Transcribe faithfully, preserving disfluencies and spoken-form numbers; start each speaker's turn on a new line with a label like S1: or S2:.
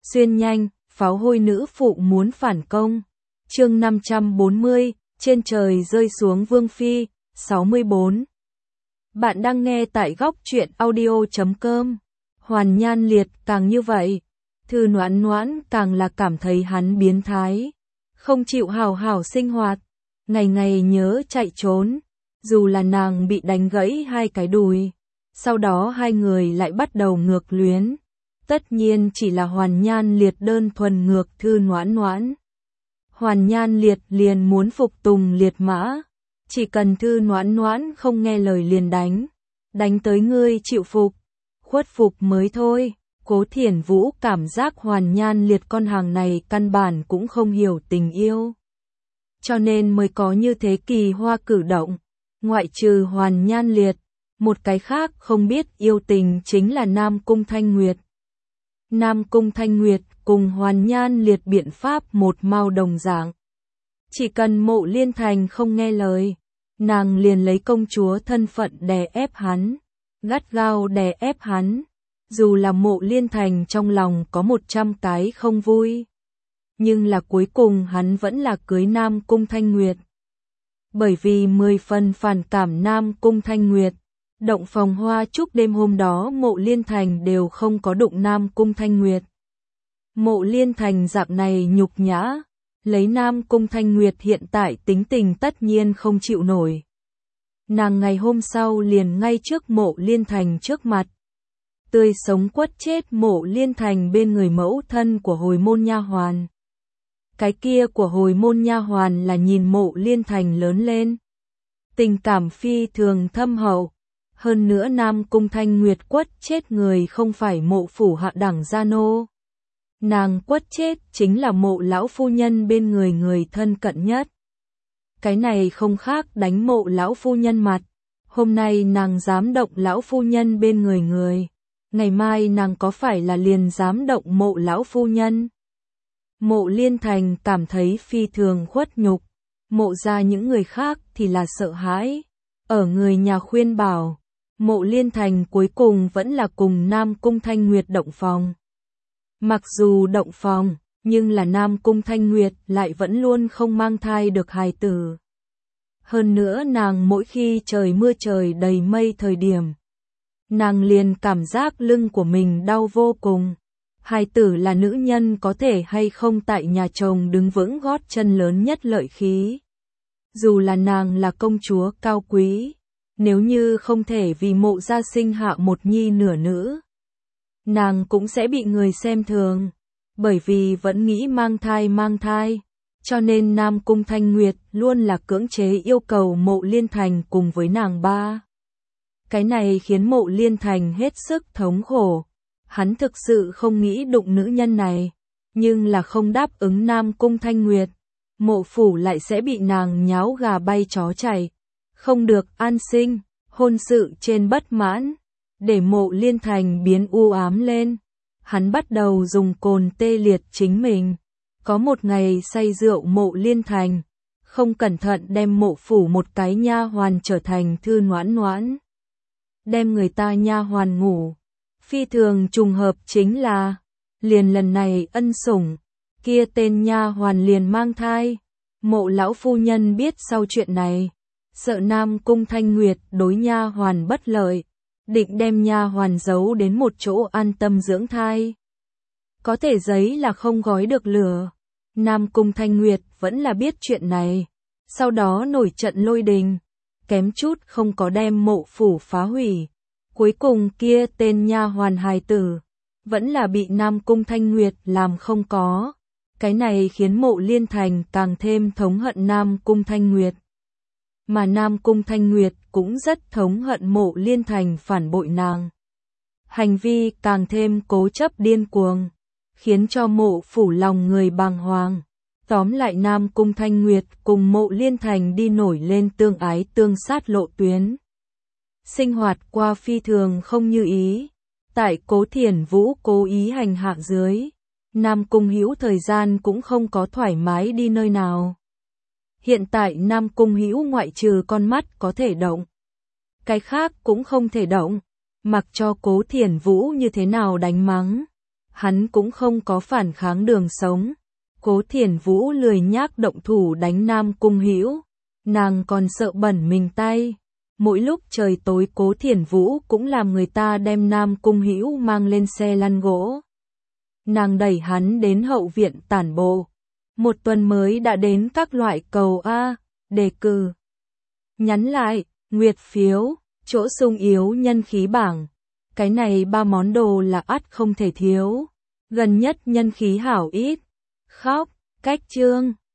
S1: Xuyên nhanh, pháo hôi nữ phụ muốn phản công. Chương năm trăm bốn mươi, trên trời rơi xuống vương phi, sáu mươi bốn. Bạn đang nghe tại góc truyện audio chấm com. Hoàn Nhan Liệt càng như vậy, Thư Noãn Noãn càng là cảm thấy hắn biến thái, không chịu hào hào sinh hoạt, ngày ngày nhớ chạy trốn, dù là nàng bị đánh gãy hai cái đùi. Sau đó hai người lại bắt đầu ngược luyến. Tất nhiên chỉ là Hoàn Nhan Liệt đơn thuần ngược Thư Noãn Noãn. Hoàn Nhan Liệt liền muốn phục tùng liệt mã, chỉ cần Thư Noãn Noãn không nghe lời liền đánh, đánh tới ngươi chịu phục, khuất phục mới thôi. Cố Thiển Vũ cảm giác Hoàn Nhan Liệt con hàng này căn bản cũng không hiểu tình yêu, cho nên mới có như thế kỳ hoa cử động. Ngoại trừ Hoàn Nhan Liệt, một cái khác không biết yêu tình chính là Nam Cung Thanh Nguyệt. Nam Cung Thanh Nguyệt cùng Hoàn Nhan Liệt biện pháp một mao đồng dạng. Chỉ cần Mộ Liên Thành không nghe lời, nàng liền lấy công chúa thân phận đè ép hắn, gắt gao đè ép hắn. Dù là Mộ Liên Thành trong lòng có một trăm cái không vui, nhưng là cuối cùng hắn vẫn là cưới Nam Cung Thanh Nguyệt. Bởi vì mười phần phản cảm Nam Cung Thanh Nguyệt, động phòng hoa chúc đêm hôm đó Mộ Liên Thành đều không có đụng Nam Cung Thanh Nguyệt. Mộ Liên Thành dạng này nhục nhã, lấy Nam Cung Thanh Nguyệt hiện tại tính tình tất nhiên không chịu nổi. Nàng ngày hôm sau liền ngay trước Mộ Liên Thành trước mặt, tươi sống quất chết Mộ Liên Thành bên người mẫu thân của hồi môn nha hoàn. Cái kia của hồi môn nha hoàn là nhìn Mộ Liên Thành lớn lên, tình cảm phi thường thâm hậu. Hơn nữa Nam Cung Thanh Nguyệt quất chết người không phải Mộ phủ hạ đẳng gia nô, nàng quất chết chính là Mộ lão phu nhân bên người người thân cận nhất. Cái này không khác đánh Mộ lão phu nhân mặt. Hôm nay nàng dám động lão phu nhân bên người người, ngày mai nàng có phải là liền dám động Mộ lão phu nhân? Mộ Liên Thành cảm thấy phi thường khuất nhục, Mộ ra những người khác thì là sợ hãi. Ở người nhà khuyên bảo, Mộ Liên Thành cuối cùng vẫn là cùng Nam Cung Thanh Nguyệt động phòng. Mặc dù động phòng, nhưng là Nam Cung Thanh Nguyệt lại vẫn luôn không mang thai được hài tử. Hơn nữa nàng mỗi khi trời mưa trời đầy mây thời điểm, nàng liền cảm giác lưng của mình đau vô cùng. Hài tử là nữ nhân có thể hay không tại nhà chồng đứng vững gót chân lớn nhất lợi khí. Dù là nàng là công chúa cao quý, nếu như không thể vì Mộ gia sinh hạ một nhi nửa nữ, nàng cũng sẽ bị người xem thường, bởi vì vẫn nghĩ mang thai mang thai, cho nên Nam Cung Thanh Nguyệt luôn là cưỡng chế yêu cầu Mộ Liên Thành cùng với nàng ba. Cái này khiến Mộ Liên Thành hết sức thống khổ, hắn thực sự không nghĩ đụng nữ nhân này, nhưng là không đáp ứng Nam Cung Thanh Nguyệt, Mộ phủ lại sẽ bị nàng nháo gà bay chó chạy, không được an sinh. Hôn sự trên bất mãn, để Mộ Liên Thành biến u ám lên. Hắn bắt đầu dùng cồn tê liệt chính mình. Có một ngày say rượu Mộ Liên Thành, không cẩn thận đem Mộ phủ một cái nha hoàn trở thành Thư Noãn Noãn, đem người ta nha hoàn ngủ. Phi thường trùng hợp chính là, liền lần này ân sủng, kia tên nha hoàn liền mang thai. Mộ lão phu nhân biết sau chuyện này, sợ Nam Cung Thanh Nguyệt đối nha hoàn bất lợi, định đem nha hoàn giấu đến một chỗ an tâm dưỡng thai. Có thể giấy là không gói được lửa. Nam Cung Thanh Nguyệt vẫn là biết chuyện này, sau đó nổi trận lôi đình, kém chút không có đem Mộ phủ phá hủy. Cuối cùng kia tên nha hoàn hài tử vẫn là bị Nam Cung Thanh Nguyệt làm không có. Cái này khiến Mộ Liên Thành càng thêm thống hận Nam Cung Thanh Nguyệt. Mà Nam Cung Thanh Nguyệt cũng rất thống hận Mộ Liên Thành phản bội nàng. Hành vi càng thêm cố chấp điên cuồng, khiến cho Mộ phủ lòng người bàng hoàng. Tóm lại Nam Cung Thanh Nguyệt cùng Mộ Liên Thành đi nổi lên tương ái tương sát lộ tuyến. Sinh hoạt qua phi thường không như ý. Tại Cố Thiển Vũ cố ý hành hạ dưới, Nam Cung Hữu thời gian cũng không có thoải mái đi nơi nào. Hiện tại Nam Cung Hữu ngoại trừ con mắt có thể động, cái khác cũng không thể động, mặc cho Cố Thiển Vũ như thế nào đánh mắng, hắn cũng không có phản kháng đường sống. Cố Thiển Vũ lười nhác động thủ đánh Nam Cung Hữu, nàng còn sợ bẩn mình tay. Mỗi lúc trời tối Cố Thiển Vũ cũng làm người ta đem Nam Cung Hữu mang lên xe lăn gỗ. Nàng đẩy hắn đến hậu viện tản bộ. Một tuần mới đã đến các loại cầu A, đề cử. Nhắn lại, nguyệt phiếu, chỗ sung yếu nhân khí bảng. Cái này ba món đồ là ắt không thể thiếu. Gần nhất nhân khí hảo ít. Khóc, cách chương.